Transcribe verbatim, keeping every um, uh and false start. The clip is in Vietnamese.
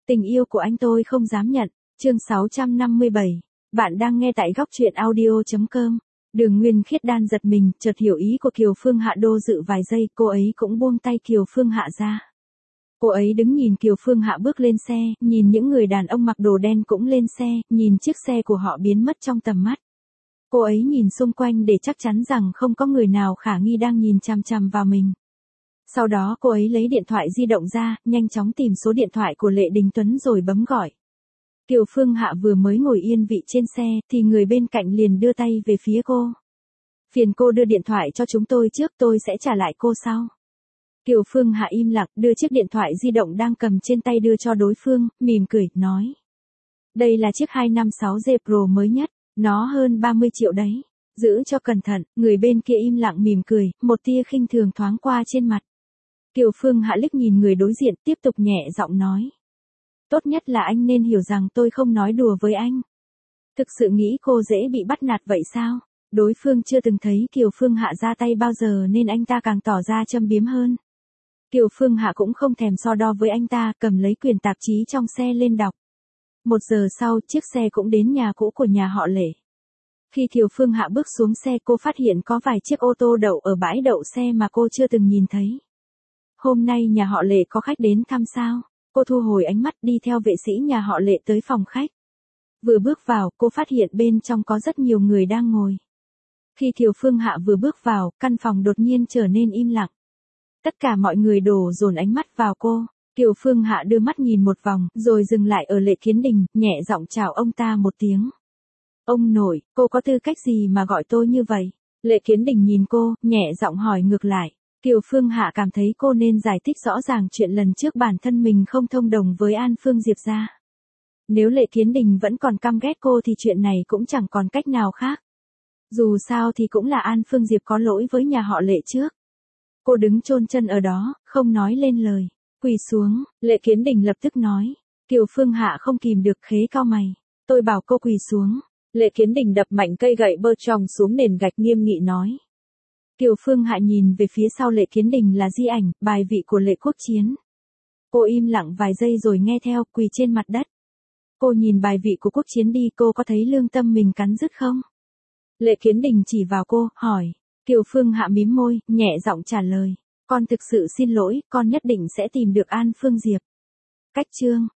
Tình yêu của anh tôi không dám nhận. Chương sáu trăm năm mươi bảy. Bạn đang nghe tại góc truyện audio.com. Đường Nguyên Khiết đan giật mình, chợt hiểu ý của Kiều Phương Hạ, do dự vài giây, cô ấy cũng buông tay Kiều Phương Hạ ra. Cô ấy đứng nhìn Kiều Phương Hạ bước lên xe, nhìn những người đàn ông mặc đồ đen cũng lên xe, nhìn chiếc xe của họ biến mất trong tầm mắt. Cô ấy nhìn xung quanh để chắc chắn rằng không có người nào khả nghi đang nhìn chằm chằm vào mình. Sau đó cô ấy lấy điện thoại di động ra, nhanh chóng tìm số điện thoại của Lệ Đình Tuấn rồi bấm gọi. Kiều Phương Hạ vừa mới ngồi yên vị trên xe, thì người bên cạnh liền đưa tay về phía cô. Phiền cô đưa điện thoại cho chúng tôi trước, tôi sẽ trả lại cô sau. Kiều Phương Hạ im lặng, đưa chiếc điện thoại di động đang cầm trên tay đưa cho đối phương, mỉm cười, nói. Đây là chiếc hai năm sáu G Pro mới nhất, nó hơn ba mươi triệu đấy. Giữ cho cẩn thận. Người bên kia im lặng mỉm cười, một tia khinh thường thoáng qua trên mặt. Kiều Phương Hạ liếc nhìn người đối diện, tiếp tục nhẹ giọng nói. Tốt nhất là anh nên hiểu rằng tôi không nói đùa với anh. Thực sự nghĩ cô dễ bị bắt nạt vậy sao? Đối phương chưa từng thấy Kiều Phương Hạ ra tay bao giờ nên anh ta càng tỏ ra châm biếm hơn. Kiều Phương Hạ cũng không thèm so đo với anh ta, cầm lấy quyển tạp chí trong xe lên đọc. Một giờ sau, chiếc xe cũng đến nhà cũ của nhà họ Lệ. Khi Kiều Phương Hạ bước xuống xe, cô phát hiện có vài chiếc ô tô đậu ở bãi đậu xe mà cô chưa từng nhìn thấy. Hôm nay nhà họ Lệ có khách đến thăm sao? Cô thu hồi ánh mắt, đi theo vệ sĩ nhà họ Lệ tới phòng khách. Vừa bước vào, cô phát hiện bên trong có rất nhiều người đang ngồi. Khi Kiều Phương Hạ vừa bước vào, căn phòng đột nhiên trở nên im lặng. Tất cả mọi người đổ dồn ánh mắt vào cô. Kiều Phương Hạ đưa mắt nhìn một vòng, rồi dừng lại ở Lệ Kiến Đình, nhẹ giọng chào ông ta một tiếng. Ông nội, cô có tư cách gì mà gọi tôi như vậy? Lệ Kiến Đình nhìn cô, nhẹ giọng hỏi ngược lại. Kiều Phương Hạ cảm thấy cô nên giải thích rõ ràng chuyện lần trước bản thân mình không thông đồng với An Phương Diệp ra. Nếu Lệ Kiến Đình vẫn còn căm ghét cô thì chuyện này cũng chẳng còn cách nào khác. Dù sao thì cũng là An Phương Diệp có lỗi với nhà họ Lệ trước. Cô đứng chôn chân ở đó, không nói lên lời. Quỳ xuống, Lệ Kiến Đình lập tức nói. Kiều Phương Hạ không kìm được khế cau mày. Tôi bảo cô quỳ xuống. Lệ Kiến Đình đập mạnh cây gậy bơ tròng xuống nền gạch, nghiêm nghị nói. Kiều Phương Hạ nhìn về phía sau Lệ Kiến Đình là di ảnh, bài vị của Lệ Quốc Chiến. Cô im lặng vài giây rồi nghe theo, quỳ trên mặt đất. Cô nhìn bài vị của Quốc Chiến đi, cô có thấy lương tâm mình cắn rứt không? Lệ Kiến Đình chỉ vào cô, hỏi. Kiều Phương Hạ mím môi, nhẹ giọng trả lời. Con thực sự xin lỗi, con nhất định sẽ tìm được An Phương Diệp. Cách chương.